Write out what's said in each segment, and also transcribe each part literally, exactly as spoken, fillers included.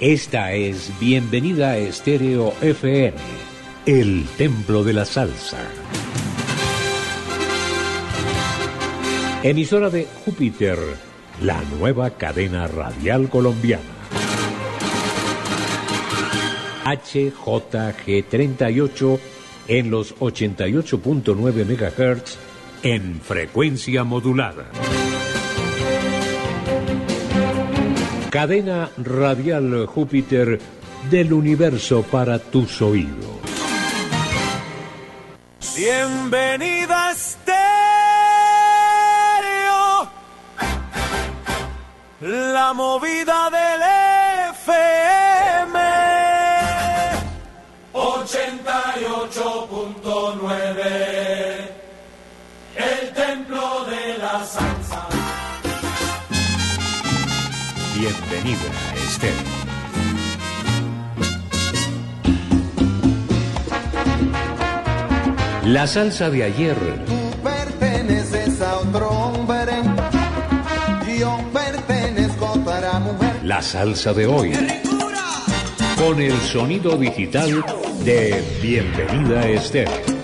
Esta es Bienvenida a Estéreo F M, el templo de la salsa. Emisora de Júpiter, la nueva cadena radial colombiana. H J G treinta y ocho en los ochenta y ocho punto nueve megahertz en frecuencia modulada. Cadena radial Júpiter del universo para tus oídos. Bienvenida a Estéreo, la movida del F M ochenta y ocho punto nueve, el templo de la salsa. Bienvenida a Estéreo. La salsa de ayer. Tú perteneces a otro hombre, yo pertenezco a otra mujer. La salsa de hoy. Con el sonido digital de Bienvenida a Estéreo.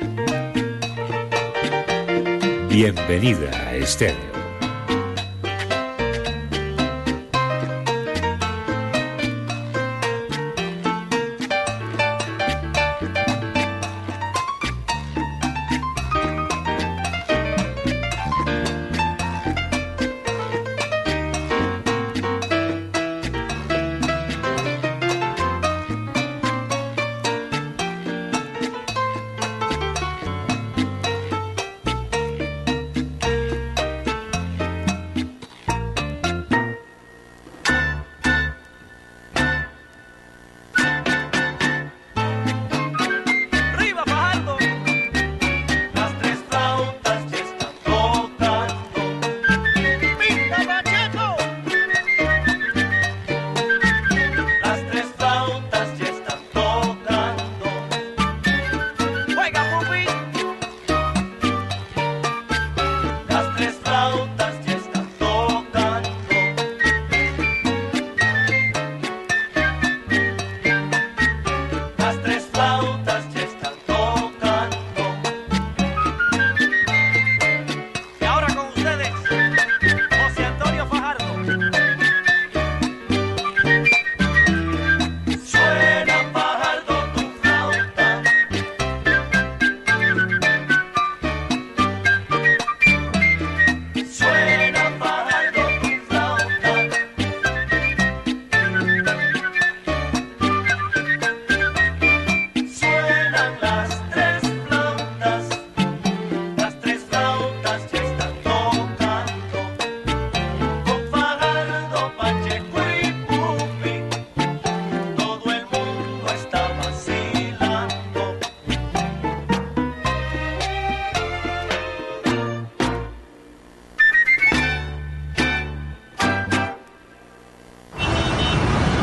Bienvenida a Estéreo.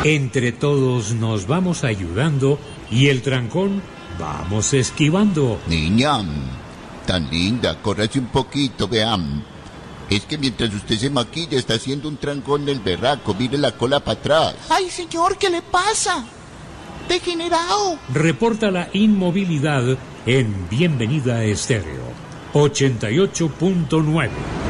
Entre todos nos vamos ayudando y el trancón vamos esquivando. Niña, tan linda, córrase un poquito, vean. Es que mientras usted se maquilla está haciendo un trancón del berraco, mire la cola para atrás. Ay, señor, ¿qué le pasa? Degenerado. Reporta la inmovilidad en Bienvenida Estéreo ochenta y ocho punto nueve.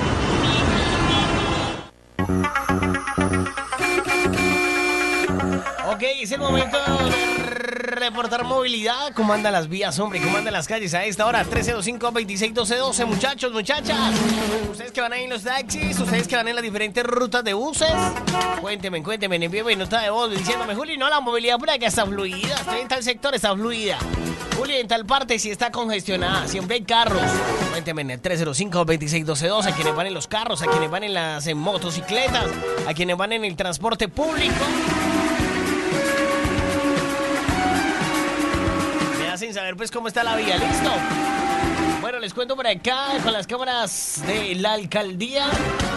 Ok, es el momento de reportar movilidad. ¿Cómo andan las vías, hombre? ¿Cómo andan las calles a esta hora? tres cero cinco, veintiséis doce doce, muchachos, muchachas. Ustedes que van ahí en los taxis, ustedes que van en las diferentes rutas de buses. Cuéntenme, cuéntenme, envíenme nota de voz diciéndome, Juli, no, la movilidad por acá está fluida. Estoy en tal sector, está fluida. Juli, en tal parte sí está congestionada, siempre hay carros. Cuéntenme en el tres cero cinco, veintiséis doce doce, a quienes van en los carros, a quienes van en las en motocicletas, a quienes van en el transporte público. Sin saber pues cómo está la vía, ¿listo? Bueno, les cuento por acá con las cámaras de la alcaldía.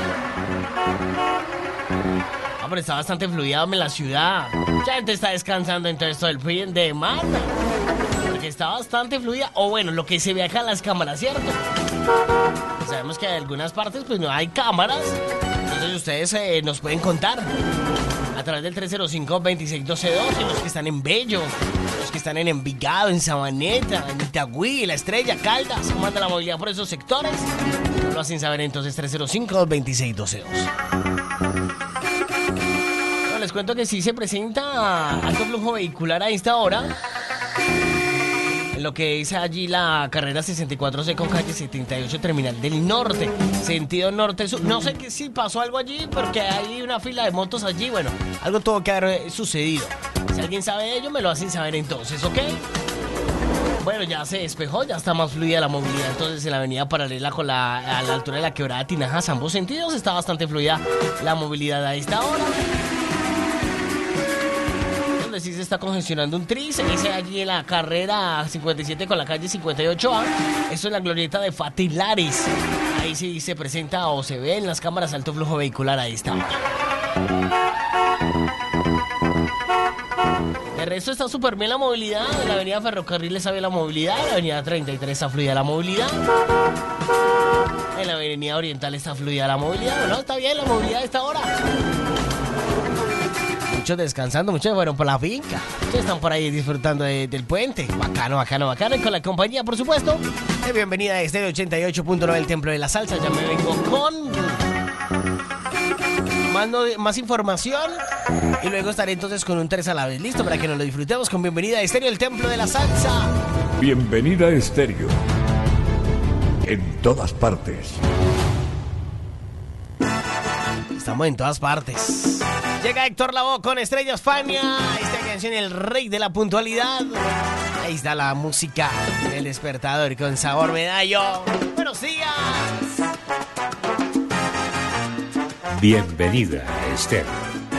Ah, pero está bastante fluida en la ciudad. Mucha gente está descansando en todo esto del fin de semana, porque está bastante fluida. O bueno, lo que se ve acá en las cámaras, ¿cierto? Pues sabemos que en algunas partes pues no hay cámaras. Entonces ustedes eh, nos pueden contar a través del tres cero cinco, veintiséis doce doce, los que están en Bello, los que están en Envigado, en Sabaneta, en Itagüí, La Estrella, Caldas. ¿Cómo anda la movilidad por esos sectores? Lo hacen saber entonces tres cero cinco, veintiséis doce doce. Bueno, les cuento que sí se presenta alto flujo vehicular a esta hora. En lo que es allí la carrera sesenta y cuatro C con calle setenta y ocho, terminal del norte, sentido norte-sur. No sé que si pasó algo allí, porque hay una fila de motos allí. Bueno, algo tuvo que haber sucedido. Si alguien sabe de ello, me lo hacen saber entonces, ¿ok? Bueno, ya se despejó, ya está más fluida la movilidad. Entonces en la avenida paralela con la, a la altura de la quebrada Tinajas, ambos sentidos, está bastante fluida la movilidad a esta hora. Sí se está congestionando un tris, ese allí en la carrera cincuenta y siete con la calle cincuenta y ocho A. Esto es la glorieta de Fatilares. Ahí sí se presenta o se ve en las cámaras alto flujo vehicular a esta hora. El resto está súper bien la movilidad. En la avenida Ferrocarril está bien la movilidad. En la avenida treinta y tres está fluida la movilidad. En la avenida Oriental está fluida la movilidad. Bueno, está bien la movilidad a esta hora. Muchos descansando, muchos fueron por la finca, muchos están por ahí disfrutando de, del puente. Bacano, bacano, bacano. Y con la compañía, por supuesto, de Bienvenida a Estéreo ochenta y ocho punto nueve, el Templo de la Salsa. Ya me vengo con más, no, más información y luego estaré entonces con un tres a la vez. Listo para que nos lo disfrutemos con Bienvenida a Estéreo, el Templo de la Salsa. Bienvenida a Estéreo. En todas partes. Estamos en todas partes. Llega Héctor Lavoe con Estrellas Fania. Esta canción, el rey de la puntualidad. Ahí está la música del despertador con sabor medallo. Buenos días. Bienvenida a Estéreo.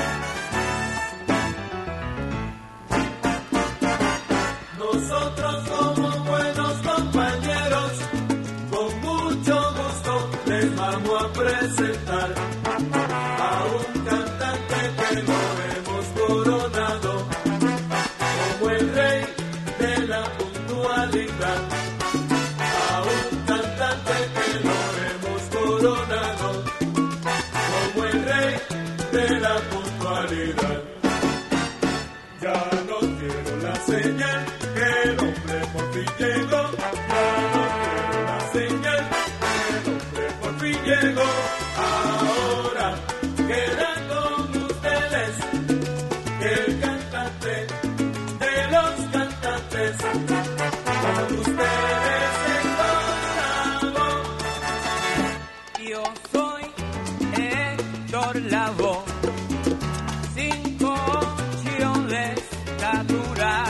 Nosotros somos buenos compañeros. Con mucho gusto les vamos a presentar a un cantante que lo hemos coronado como el rey de la puntualidad. A un cantante que lo hemos coronado como el rey de la puntualidad. Ya no quiero la señal que el hombre por fin llegó. Ya no quiero la señal que el hombre por fin llegó. Ahora queda con ustedes el cantante de los cantantes. Con ustedes encontramos. Yo soy Héctor Lavoe, cinco ocho de estatura.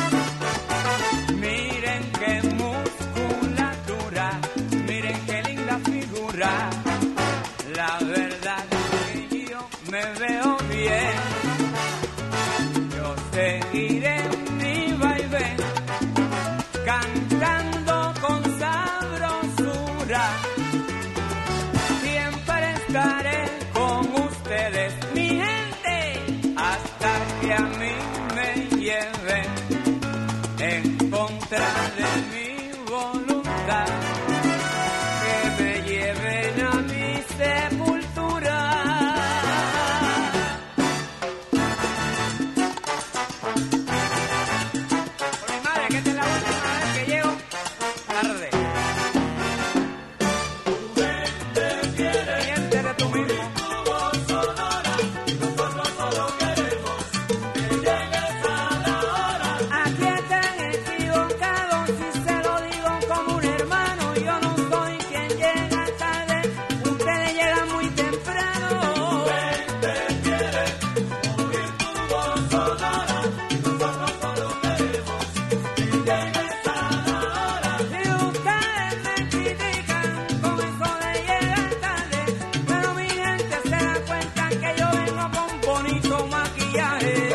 Miren qué musculatura, miren qué linda figura. La verdad es que yo me veo bien. Yo seguiré mi vaivén, cantando contra de mi voluntad, que me lleven a mi sepultura. Por mi madre, que esta es la última vez que llego tarde. Miente de tú mismo. Aquí están equivocados si se lo digo como un hermano. Yo no soy quien llega tarde, ustedes llegan muy temprano. Si ustedes me critican con eso de llegar tarde, pero mi gente se da cuenta que yo vengo con bonito maquillaje.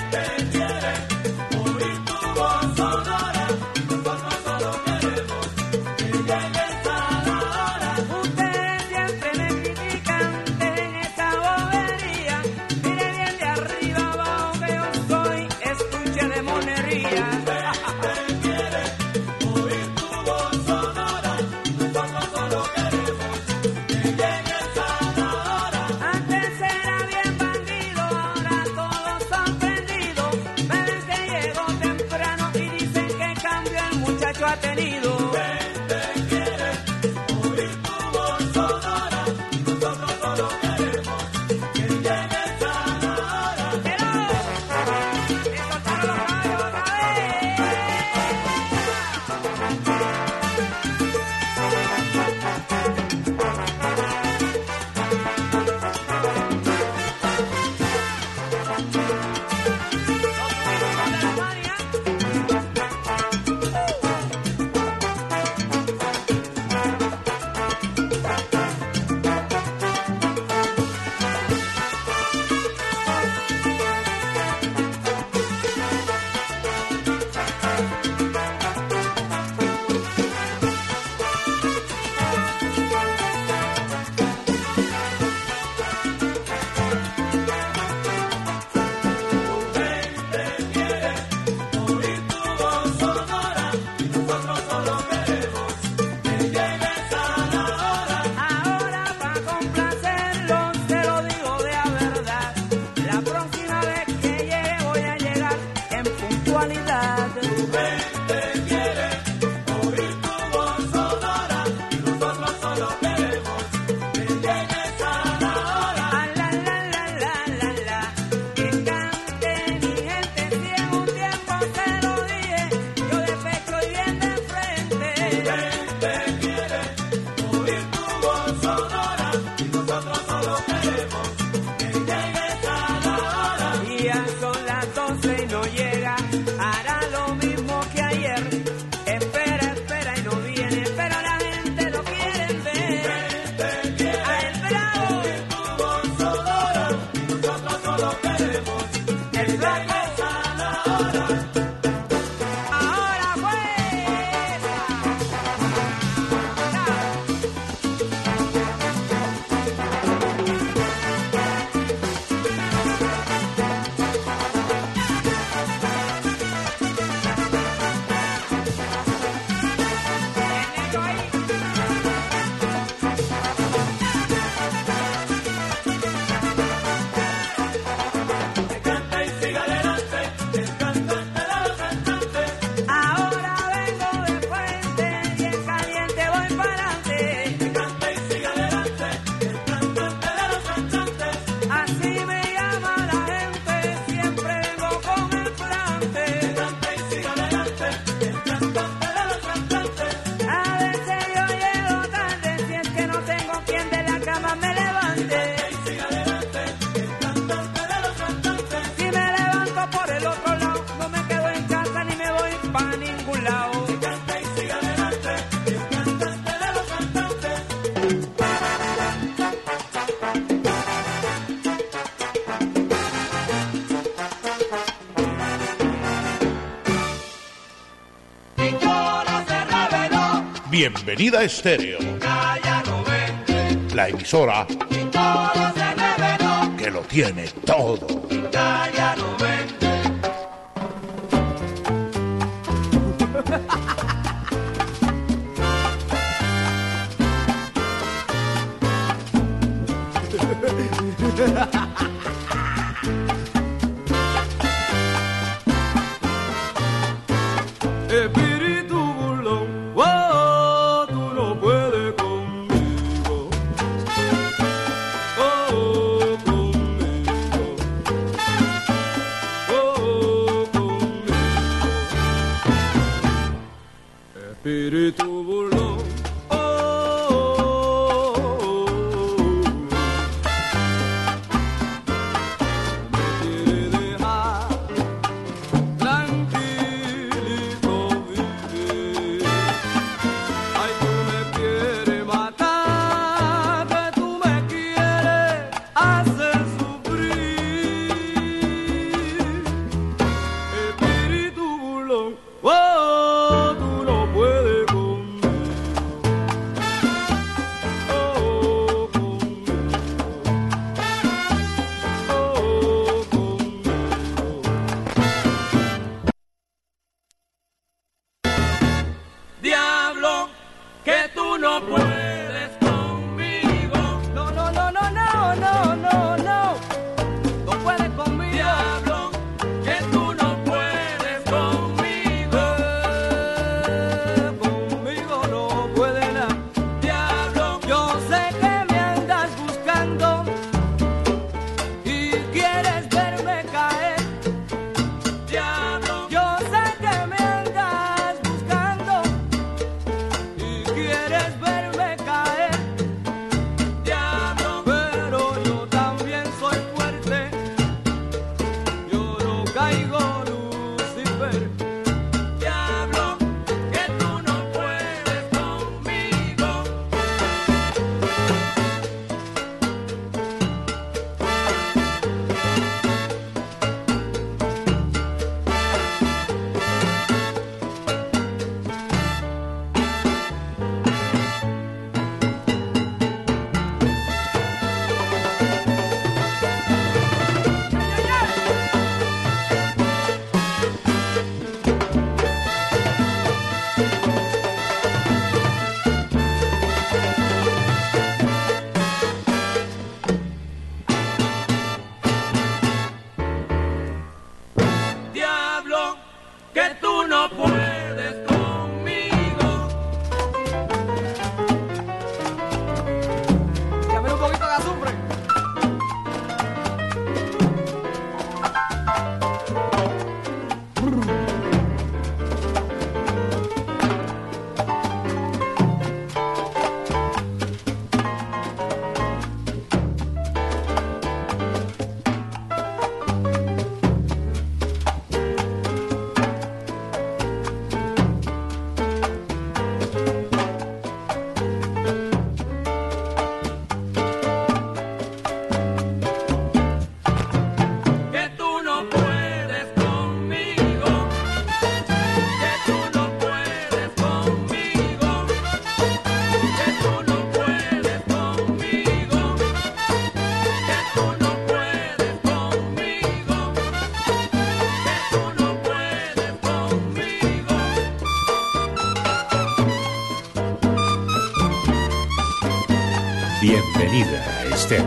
Ustedes siempre me critican, dejen esa bobería. Mire bien de arriba abajo que yo soy estuche de monería. Antes era bien bandido, ahora todos son prendidos. Me ven que llego temprano y dicen que cambio el muchacho ha tenido. Pero, que soltaron los caballos otra vez. Ahora pa' complacerlos te lo digo de a verdad. La próxima vez que llegue voy a llegar en puntualidad. Ah, la, la, la, la, la, la. Que cante mi gente, si en un tiempo te lo dije, yo de pecho y bien de frente. Y ya son las doce y no llega, hará lo mismo que ayer. Espera, espera y no viene, pero la gente lo quiere ver. A el bravo, el flaco, ahora fuera. El negro ahí. Ahora vengo de frente, bien caliente voy para adelante. Así me llama la gente, siempre vengo con el plante. A veces yo llego tarde, si es que no tengo quien de la cama me levante. Si me levanto por el otro lado, no me quedo en casa ni me voy pa' ningún lado. Bienvenida a Estéreo, la emisora que lo tiene todo. Espíritu burlón, oh, tú no puedes conmigo, oh, conmigo, oh, conmigo. Espíritu burlón, oh, me quiere dejar tranquilito vivir. Ay, tú me quieres matar, que tú me quieres hacer sufrir. Espíritu burlón, oh, tú no puedes conmigo, oh, conmigo, oh, conmigo. Diablo, que tú no puedes conmigo. No, no, no, no, no, no, no, no. No puedes conmigo. Diablo, que tú no puedes conmigo. Conmigo no puedes nada. Diablo, yo sé que me andas buscando y quieres verme caer. Diablo, yo sé que me andas buscando y quieres verme caer. Diablo, pero yo también soy fuerte. Yo no caigo, Lucifer. Diablo, que tú no puedes conmigo. Diablo, que tú no puedes conmigo. Dame un poquito de azufre. Que tú no puedes conmigo. Que tú no puedes conmigo. Que tú no puedes conmigo. Que tú no puedes conmigo. Que tú no puedes conmigo. Bienvenida, Esther.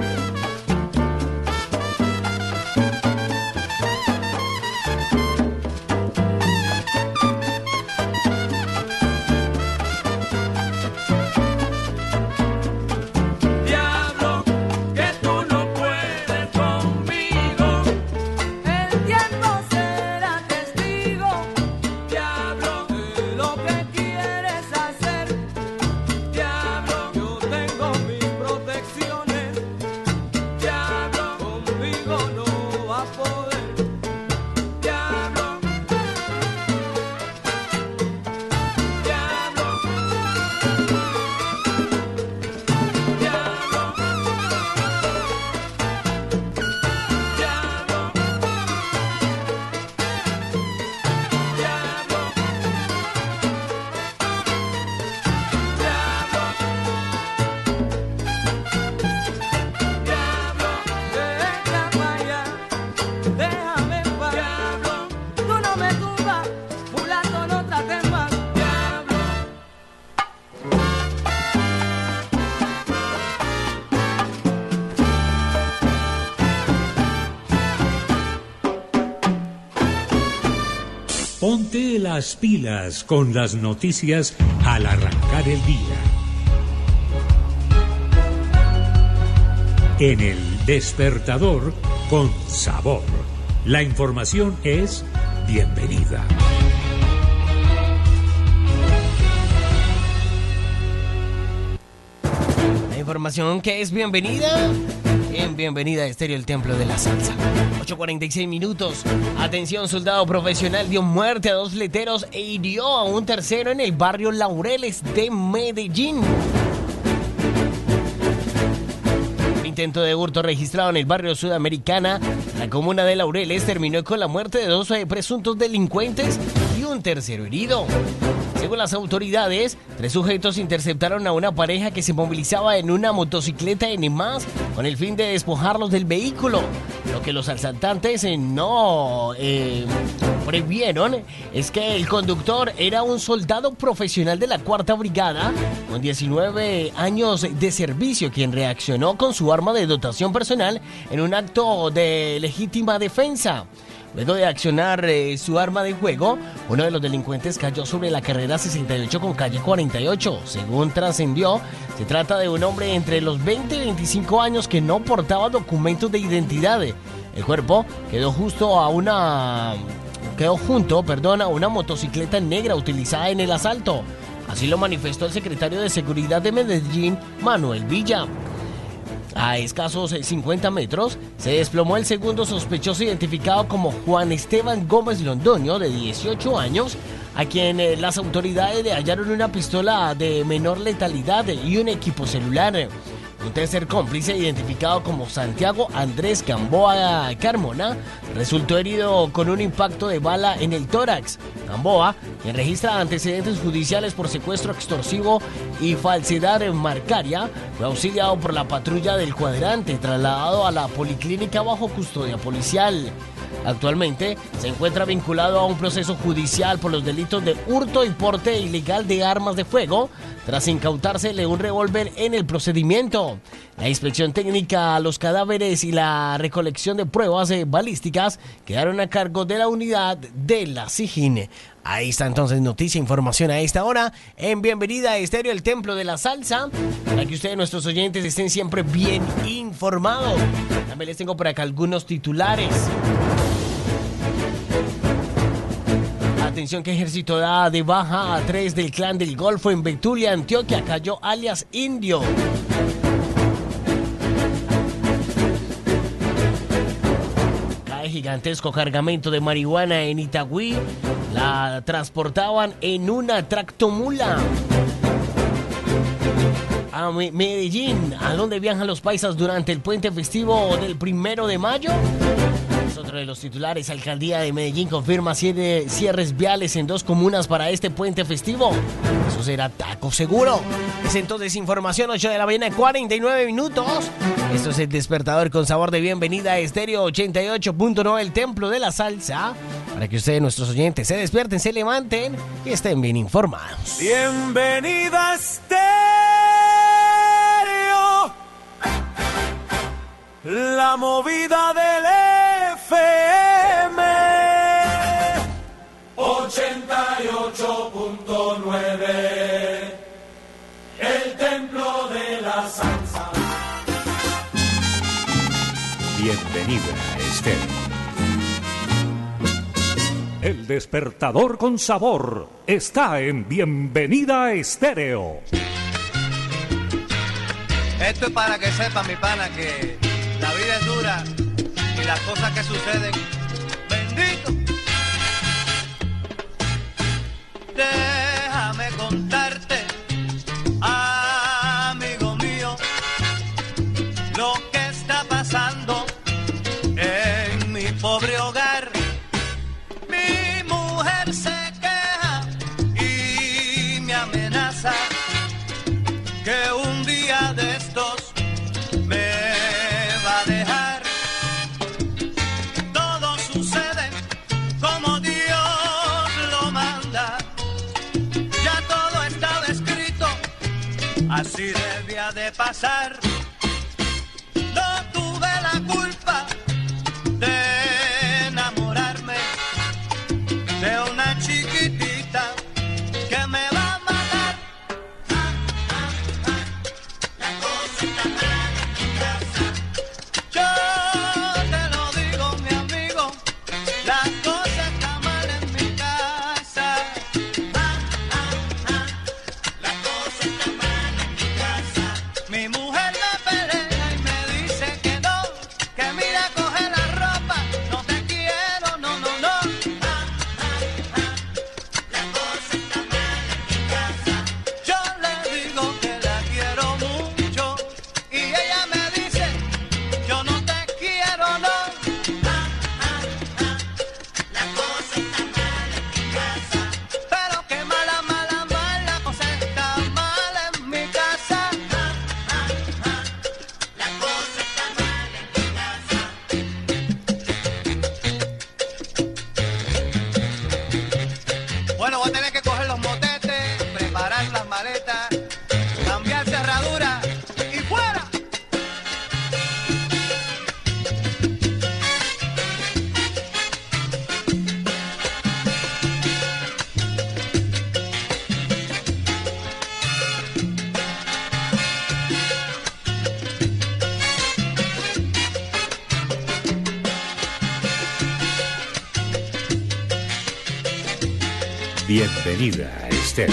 Diablo, que tú no puedes conmigo. El tiempo será testigo. Diablo, de lo que quieres hacer. Diablo, yo tengo mis protecciones. las pilas con las noticias al arrancar el día. En el Despertador con Sabor. La información es bienvenida. La información que es bienvenida en Bienvenida a Estéreo, el Templo de la Salsa. ocho cuarenta y seis minutos. Atención, soldado profesional dio muerte a dos fleteros e hirió a un tercero en el barrio Laureles de Medellín. Intento de hurto registrado en el barrio Sudamericana, la comuna de Laureles, terminó con la muerte de dos presuntos delincuentes y un tercero herido. Según las autoridades, tres sujetos interceptaron a una pareja que se movilizaba en una motocicleta N más con el fin de despojarlos del vehículo. Lo que los asaltantes eh, no eh, previeron es que el conductor era un soldado profesional de la Cuarta Brigada con diecinueve años de servicio, quien reaccionó con su arma de dotación personal en un acto de legítima defensa. Luego de accionar eh, su arma de fuego, uno de los delincuentes cayó sobre la carrera sesenta y ocho con calle cuarenta y ocho. Según trascendió, se trata de un hombre entre los veinte y veinticinco años que no portaba documentos de identidad. El cuerpo quedó justo a una... quedó junto, perdón, a una motocicleta negra utilizada en el asalto. Así lo manifestó el secretario de Seguridad de Medellín, Manuel Villa. A escasos cincuenta metros, se desplomó el segundo sospechoso identificado como Juan Esteban Gómez Londoño, de dieciocho años, a quien eh, las autoridades le hallaron una pistola de menor letalidad y un equipo celular. Un tercer cómplice, identificado como Santiago Andrés Gamboa Carmona, resultó herido con un impacto de bala en el tórax. Gamboa, quien registra antecedentes judiciales por secuestro extorsivo y falsedad marcaria, fue auxiliado por la patrulla del cuadrante, trasladado a la policlínica bajo custodia policial. Actualmente se encuentra vinculado a un proceso judicial por los delitos de hurto y porte ilegal de armas de fuego, tras incautársele un revólver en el procedimiento. La inspección técnica a los cadáveres y la recolección de pruebas balísticas quedaron a cargo de la unidad de la SIJIN. Ahí está entonces noticia, información a esta hora en Bienvenida a Estéreo, el Templo de la Salsa, para que ustedes, nuestros oyentes, estén siempre bien informados. También les tengo por acá algunos titulares. Atención que Ejército da de baja a tres del Clan del Golfo en Betulia, Antioquia. Cayó alias Indio. Cae gigantesco cargamento de marihuana en Itagüí. La transportaban en una tractomula. A Medellín, ¿a dónde viajan los paisas durante el puente festivo del primero de mayo? Es otro de los titulares. Alcaldía de Medellín confirma cierres viales en dos comunas para este puente festivo. Eso será taco seguro. Es entonces información, ocho de la mañana, cuarenta y nueve minutos. Esto es el Despertador con Sabor de Bienvenida a Estéreo ochenta y ocho punto nueve, el Templo de la Salsa. Para que ustedes, nuestros oyentes, se despierten, se levanten y estén bien informados. Bienvenida a Estéreo, la movida del F M ochenta y ocho punto nueve, el Templo de la Salsa. Bienvenida a Estéreo. El Despertador con Sabor está en Bienvenida a Estéreo. Esto es para que sepa, mi pana, que la vida es dura y las cosas que suceden, bendito. Déjame contarte, amigo mío, lo que está pasando en mi pobre hogar. Mi mujer se queja y me amenaza que un día de estos me va a dejar. Todo sucede como Dios lo manda. Ya todo estaba escrito, así debía de pasar. No tuve la culpa de enamorarme de una chiquitita Bienvenida a Estéreo.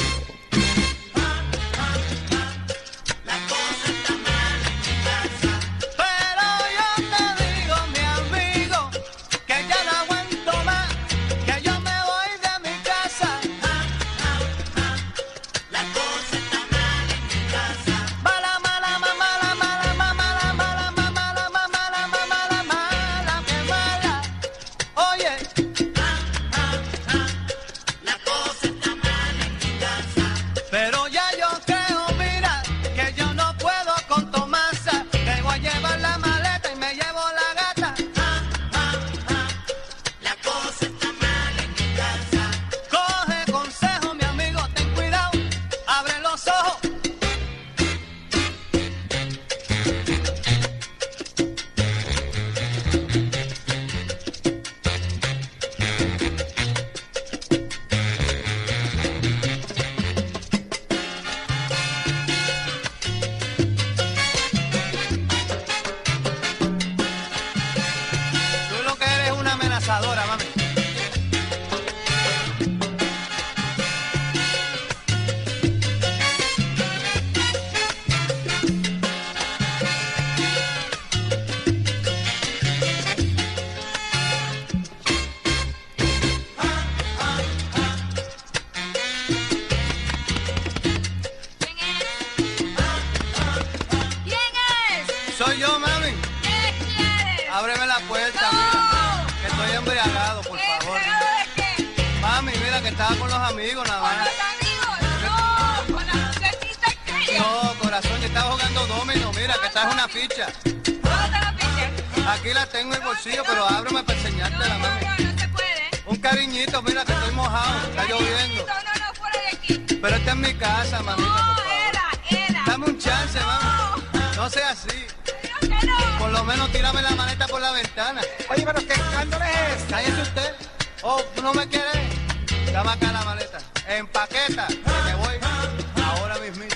Soy yo, mami. ¿Qué quieres? Ábreme la puerta, No. mira. Que estoy embriagado, por ¿Qué? favor. ¿Pero de qué? Mami, mira que estaba con los amigos nada ¿Con más. los amigos? No, con la muchachita aquella. No, corazón, yo estaba jugando domino. Mira, que traje una ficha. ¿Dónde está la ficha? Aquí la tengo en el bolsillo, pero ábreme para enseñártela, No, mami. no, no, no se puede. Un cariñito, mira que estoy mojado. Está lloviendo. No, no, no, fuera de aquí. Pero esta es mi casa, mamita, por No, favor. era, era. Dame un chance, mami. No sea así. Pero que no. Por lo menos tírame la maleta por la ventana. Oye, pero ¿qué escándalo es ese? Cállese usted. Oh, ¿tú no me quieres? Dame acá la maleta. Empaqueta, que me voy ahora mismito.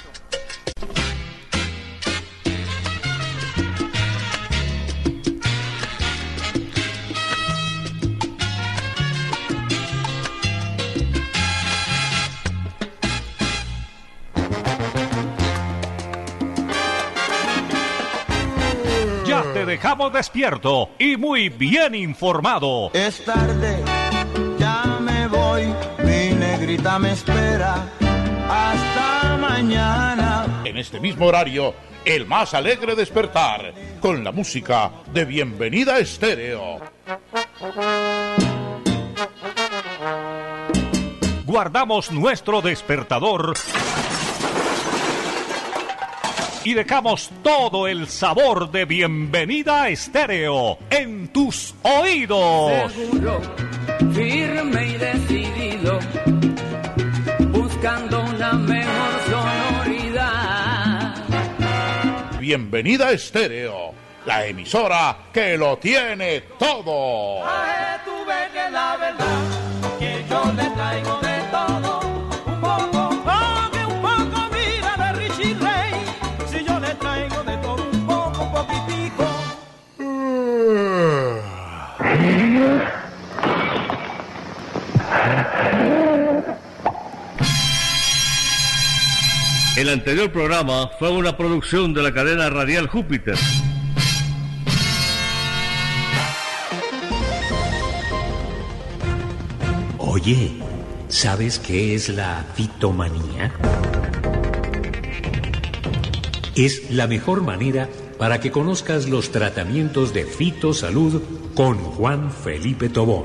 Ya te dejamos despierto y muy bien informado. Es tarde, ya me voy, mi negrita me espera. Hasta mañana. En este mismo horario, el más alegre despertar, con la música de Bienvenida Estéreo. Guardamos nuestro despertador y dejamos todo el sabor de Bienvenida Estéreo en tus oídos. Seguro, firme y decidido, buscando una mejor sonoridad. Bienvenida Estéreo, la emisora que lo tiene todo. Ay, tú ves que la verdad, que yo le traigo de todo. Un poco, porque un poco, mira de Richie Ray. Si yo le traigo de todo un poco, un poquitico. El anterior programa fue una producción de la cadena radial Júpiter. Oye, ¿sabes qué es la fitomanía? Es la mejor manera para que conozcas los tratamientos de fitosalud con Juan Felipe Tobón.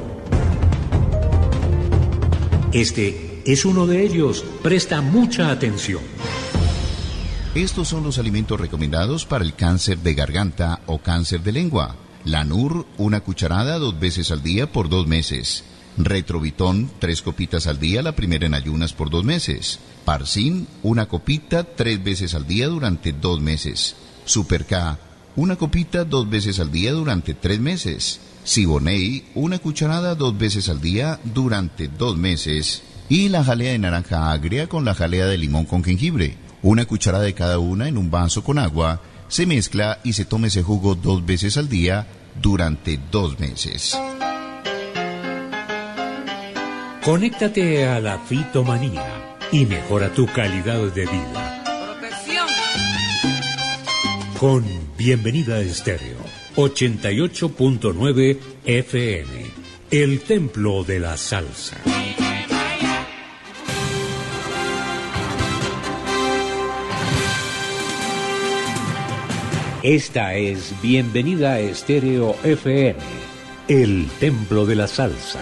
Este es uno de ellos. Presta mucha atención. Estos son los alimentos recomendados para el cáncer de garganta o cáncer de lengua. Lanur, una cucharada dos veces al día por dos meses. Retrovitón, tres copitas al día, la primera en ayunas por dos meses. Parsin, una copita tres veces al día durante dos meses. Super K, una copita dos veces al día durante tres meses. Siboney, una cucharada dos veces al día durante dos meses. Y la jalea de naranja agria con la jalea de limón con jengibre. Una cucharada de cada una en un vaso con agua. Se mezcla y se toma ese jugo dos veces al día durante dos meses. Conéctate a la fitomanía y mejora tu calidad de vida. Protección. Con Bienvenida Estéreo, ochenta y ocho punto nueve F M, el templo de la salsa. Esta es Bienvenida Estéreo F M, el templo de la salsa.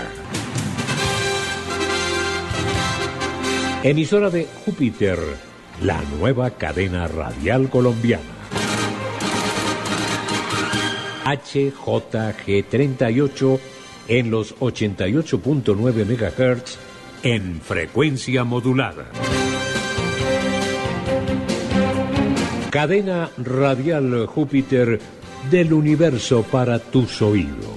Emisora de Júpiter, la nueva cadena radial colombiana. H J G treinta y ocho en los ochenta y ocho punto nueve megahertz en frecuencia modulada. Cadena radial Júpiter del universo para tus oídos.